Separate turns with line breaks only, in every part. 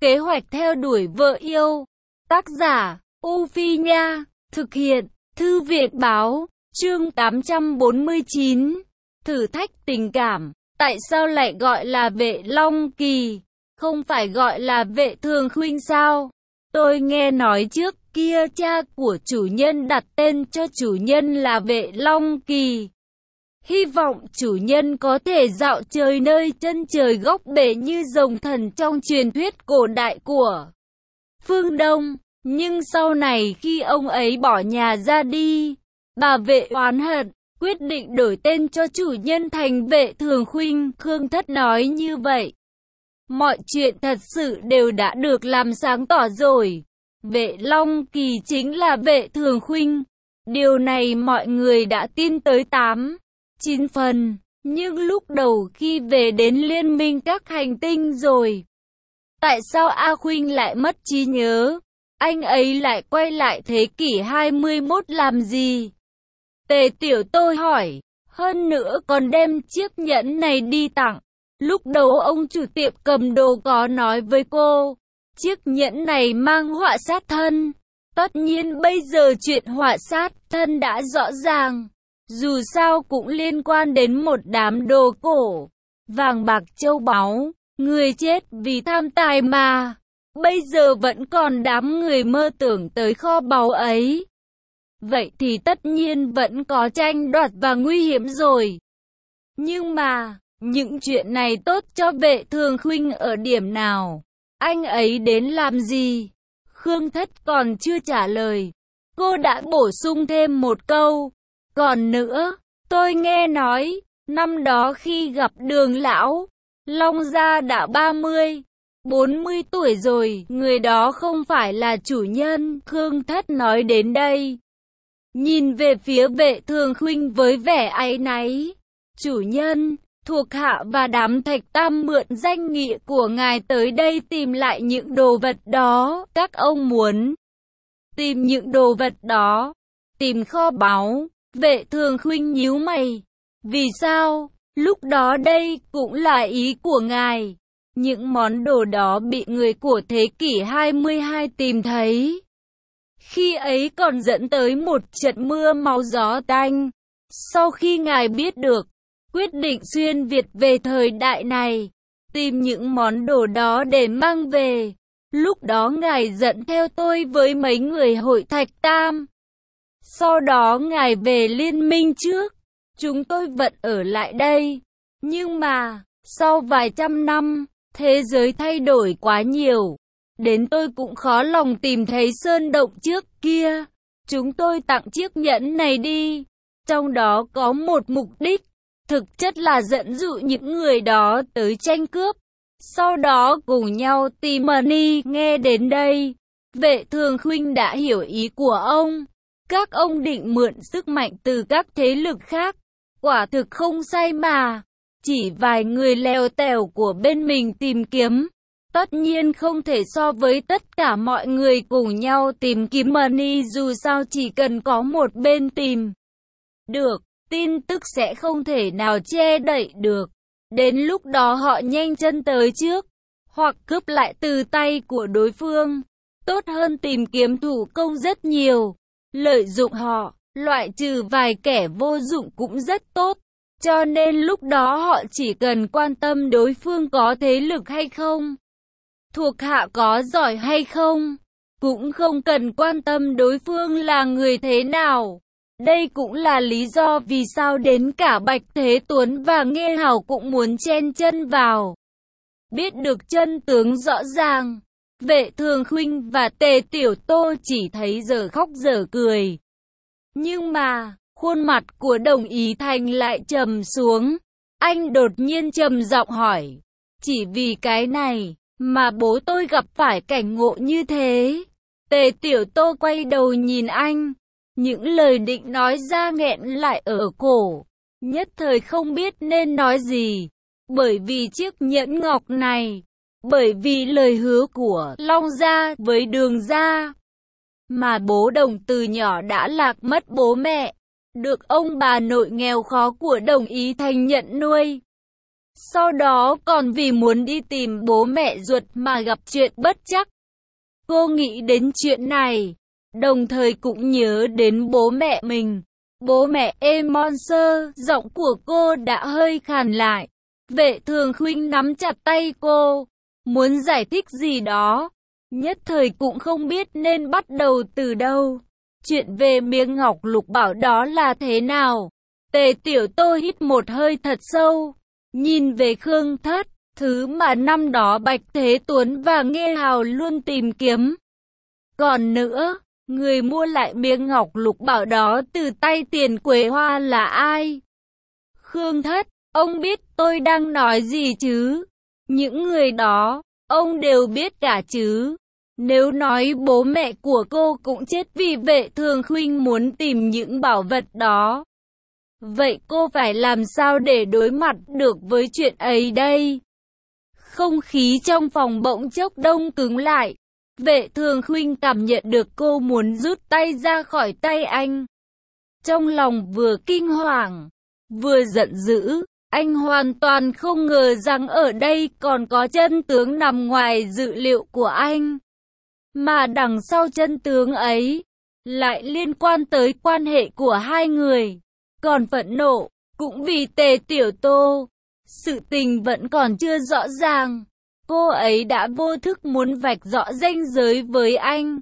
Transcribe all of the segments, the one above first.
Kế hoạch theo đuổi vợ yêu. Tác giả, U Phi Nha. Thực hiện, Thư viện Báo. Chương 849. Thử thách tình cảm. Tại sao lại gọi là Vệ Long Kỳ? Không phải gọi là Vệ Thường Khuynh sao? Tôi nghe nói trước kia cha của chủ nhân đặt tên cho chủ nhân là Vệ Long Kỳ. Hy vọng chủ nhân có thể dạo chơi nơi chân trời góc bể như rồng thần trong truyền thuyết cổ đại của phương Đông. Nhưng sau này khi ông ấy bỏ nhà ra đi, bà Vệ oán hận, quyết định đổi tên cho chủ nhân thành Vệ Thường Khuynh. Khương Thất nói như vậy. Mọi chuyện thật sự đều đã được làm sáng tỏ rồi. Vệ Long Kỳ chính là Vệ Thường Khuynh. Điều này mọi người đã tin tới 8-9 phần. Nhưng lúc đầu khi về đến liên minh các hành tinh rồi, tại sao A Khuynh lại mất trí nhớ? Anh ấy lại quay lại thế kỷ 21 làm gì? Tề Tiểu Tôi hỏi. Hơn nữa còn đem chiếc nhẫn này đi tặng. Lúc đầu ông chủ tiệm cầm đồ có nói với cô, chiếc nhẫn này mang họa sát thân. Tất nhiên bây giờ chuyện họa sát thân đã rõ ràng. Dù sao cũng liên quan đến một đám đồ cổ, vàng bạc châu báu, người chết vì tham tài mà. Bây giờ vẫn còn đám người mơ tưởng tới kho báu ấy. Vậy thì tất nhiên vẫn có tranh đoạt và nguy hiểm rồi. Nhưng mà, những chuyện này tốt cho Vệ Thường Khuynh ở điểm nào? Anh ấy đến làm gì? Khương Thất còn chưa trả lời. Cô đã bổ sung thêm một câu. Còn nữa, tôi nghe nói, năm đó khi gặp Đường lão, Long Gia đã 30-40 tuổi rồi, người đó không phải là chủ nhân. Khương Thất nói đến đây, nhìn về phía Vệ Thường Khuynh với vẻ áy náy. Chủ nhân, thuộc hạ và đám Thạch Tam mượn danh nghĩa của ngài tới đây tìm lại những đồ vật đó. Các ông muốn tìm những đồ vật đó? Tìm kho báu? Vệ Thường Khuynh nhíu mày. Vì sao? Lúc đó đây cũng là ý của ngài. Những món đồ đó bị người của thế kỷ 22 tìm thấy. Khi ấy còn dẫn tới một trận mưa máu gió tanh. Sau khi ngài biết được, quyết định xuyên Việt về thời đại này, tìm những món đồ đó để mang về. Lúc đó ngài dẫn theo tôi với mấy người hội Thạch Tam. Sau đó ngài về liên minh trước, chúng tôi vẫn ở lại đây. Nhưng mà, sau vài trăm năm, thế giới thay đổi quá nhiều. Đến tôi cũng khó lòng tìm thấy sơn động trước kia. Chúng tôi tặng chiếc nhẫn này đi. Trong đó có một mục đích, thực chất là dẫn dụ những người đó tới tranh cướp. Sau đó cùng nhau tìm money. Nghe đến đây, Vệ Thường Khuynh đã hiểu ý của ông. Các ông định mượn sức mạnh từ các thế lực khác. Quả thực không sai mà. Chỉ vài người lèo tèo của bên mình tìm kiếm. Tất nhiên không thể so với tất cả mọi người cùng nhau tìm kiếm money. Dù sao chỉ cần có một bên tìm được, tin tức sẽ không thể nào che đậy được. Đến lúc đó họ nhanh chân tới trước, hoặc cướp lại từ tay của đối phương. Tốt hơn tìm kiếm thủ công rất nhiều. Lợi dụng họ, loại trừ vài kẻ vô dụng cũng rất tốt. Cho nên lúc đó họ chỉ cần quan tâm đối phương có thế lực hay không, thuộc hạ có giỏi hay không, cũng không cần quan tâm đối phương là người thế nào. Đây cũng là lý do vì sao đến cả Bạch Thế Tuấn và Nghê Hào cũng muốn chen chân vào. Biết được chân tướng rõ ràng, Vệ Thường Khuynh và Tề Tiểu Tô chỉ thấy dở khóc dở cười. Nhưng mà, khuôn mặt của Đồng Ý Thành lại trầm xuống. Anh đột nhiên trầm giọng hỏi, chỉ vì cái này mà bố tôi gặp phải cảnh ngộ như thế? Tề Tiểu Tô quay đầu nhìn anh. Những lời định nói ra nghẹn lại ở cổ. Nhất thời không biết nên nói gì. Bởi vì chiếc nhẫn ngọc này, bởi vì lời hứa của Long Gia với Đường Gia, mà bố Đồng từ nhỏ đã lạc mất bố mẹ, được ông bà nội nghèo khó của Đồng Ý Thành nhận nuôi. Sau đó còn vì muốn đi tìm bố mẹ ruột mà gặp chuyện bất trắc. Cô nghĩ đến chuyện này, đồng thời cũng nhớ đến bố mẹ mình. Bố mẹ Monster, giọng của cô đã hơi khàn lại. Vệ Thường Khuynh nắm chặt tay cô, muốn giải thích gì đó, nhất thời cũng không biết nên bắt đầu từ đâu. Chuyện về miếng ngọc lục bảo đó là thế nào? Tề Tiểu Tô hít một hơi thật sâu, nhìn về Khương Thất, thứ mà năm đó Bạch Thế Tuấn và Nghê Hào luôn tìm kiếm. Còn nữa, người mua lại miếng ngọc lục bảo đó từ tay Tiền Quế Hoa là ai? Khương Thất, ông biết tôi đang nói gì chứ? Những người đó, ông đều biết cả chứ? Nếu nói bố mẹ của cô cũng chết vì Vệ Thường Khuynh muốn tìm những bảo vật đó, vậy cô phải làm sao để đối mặt được với chuyện ấy đây? Không khí trong phòng bỗng chốc đông cứng lại. Vệ Thường Khuynh cảm nhận được cô muốn rút tay ra khỏi tay anh. Trong lòng vừa kinh hoàng, vừa giận dữ. Anh hoàn toàn không ngờ rằng ở đây còn có chân tướng nằm ngoài dự liệu của anh. Mà đằng sau chân tướng ấy, lại liên quan tới quan hệ của hai người. Còn phẫn nộ, cũng vì Tề Tiểu Tô. Sự tình vẫn còn chưa rõ ràng. Cô ấy đã vô thức muốn vạch rõ ranh giới với anh.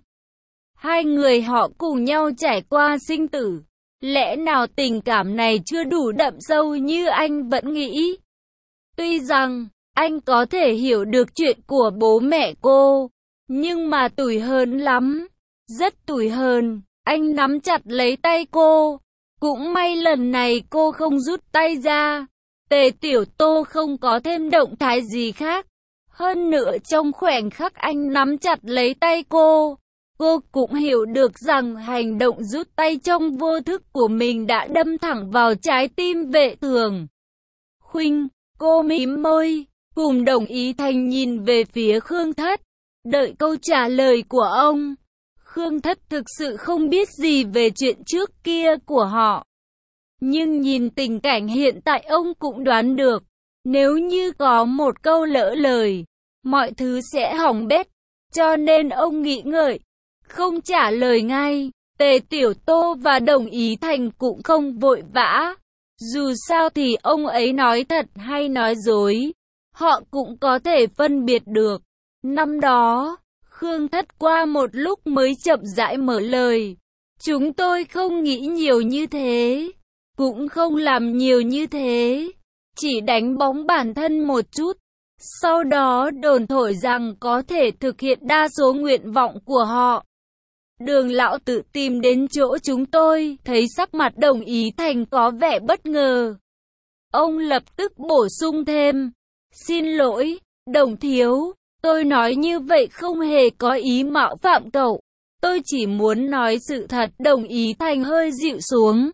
Hai người họ cùng nhau trải qua sinh tử. Lẽ nào tình cảm này chưa đủ đậm sâu như anh vẫn nghĩ? Tuy rằng, anh có thể hiểu được chuyện của bố mẹ cô, nhưng mà tủi hờn lắm. Rất tủi hờn. Anh nắm chặt lấy tay cô. Cũng may lần này cô không rút tay ra. Tề Tiểu Tô không có thêm động thái gì khác. Hơn nữa trong khoảnh khắc anh nắm chặt lấy tay cô cũng hiểu được rằng hành động rút tay trong vô thức của mình đã đâm thẳng vào trái tim Vệ Thường Khuynh. Cô mím môi, cùng đồng ý thành nhìn về phía Khương Thất, đợi câu trả lời của ông. Khương Thất thực sự không biết gì về chuyện trước kia của họ. Nhưng nhìn tình cảnh hiện tại ông cũng đoán được, nếu như có một câu lỡ lời, mọi thứ sẽ hỏng bét. Cho nên ông nghĩ ngợi, không trả lời ngay. Tề Tiểu Tô và Đồng Ý Thành cũng không vội vã. Dù sao thì ông ấy nói thật hay nói dối, họ cũng có thể phân biệt được. Năm đó, Khương Thất qua một lúc mới chậm rãi mở lời. Chúng tôi không nghĩ nhiều như thế, cũng không làm nhiều như thế, chỉ đánh bóng bản thân một chút. Sau đó đồn thổi rằng có thể thực hiện đa số nguyện vọng của họ. Đường lão tự tìm đến chỗ chúng tôi, thấy sắc mặt Đồng Ý Thành có vẻ bất ngờ. Ông lập tức bổ sung thêm, xin lỗi, Đồng thiếu, tôi nói như vậy không hề có ý mạo phạm cậu. Tôi chỉ muốn nói sự thật. Đồng Ý Thành hơi dịu xuống.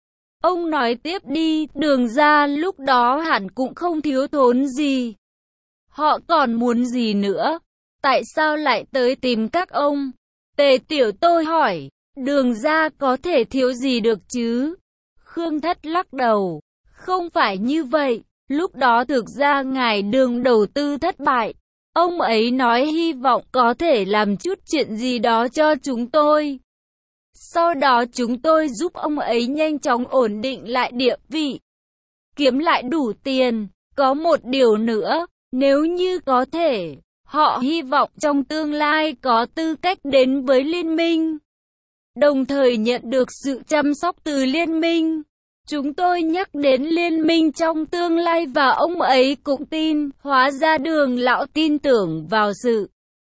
Ông nói tiếp đi, Đường ra lúc đó hẳn cũng không thiếu thốn gì. Họ còn muốn gì nữa? Tại sao lại tới tìm các ông? Tề Tiểu Tô hỏi. Đường ra có thể thiếu gì được chứ? Khương Thất lắc đầu. Không phải như vậy. Lúc đó thực ra ngài Đường đầu tư thất bại. Ông ấy nói hy vọng có thể làm chút chuyện gì đó cho chúng tôi. Sau đó chúng tôi giúp ông ấy nhanh chóng ổn định lại địa vị, kiếm lại đủ tiền. Có một điều nữa, nếu như có thể, họ hy vọng trong tương lai có tư cách đến với liên minh, đồng thời nhận được sự chăm sóc từ liên minh. Chúng tôi nhắc đến liên minh trong tương lai và ông ấy cũng tin. Hóa ra Đường lão tin tưởng vào sự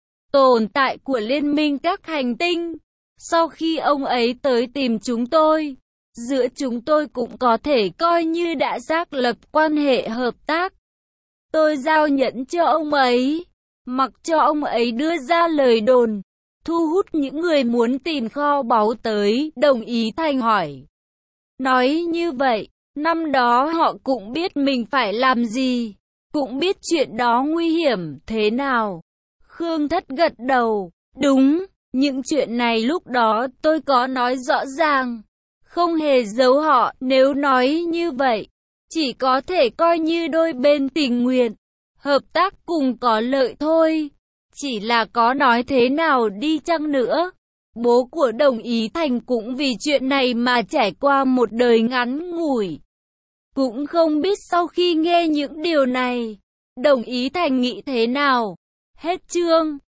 tồn tại của liên minh các hành tinh. Sau khi ông ấy tới tìm chúng tôi, giữa chúng tôi cũng có thể coi như đã xác lập quan hệ hợp tác. Tôi giao nhẫn cho ông ấy, mặc cho ông ấy đưa ra lời đồn, thu hút những người muốn tìm kho báu tới. Đồng Ý Thành hỏi. Nói như vậy, năm đó họ cũng biết mình phải làm gì, cũng biết chuyện đó nguy hiểm thế nào. Khương Thất gật đầu. Đúng, những chuyện này lúc đó tôi có nói rõ ràng, không hề giấu họ. Nếu nói như vậy, chỉ có thể coi như đôi bên tình nguyện, hợp tác cùng có lợi thôi. Chỉ là có nói thế nào đi chăng nữa, bố của Đồng Ý Thành cũng vì chuyện này mà trải qua một đời ngắn ngủi. Cũng không biết sau khi nghe những điều này, Đồng Ý Thành nghĩ thế nào. Hết chương.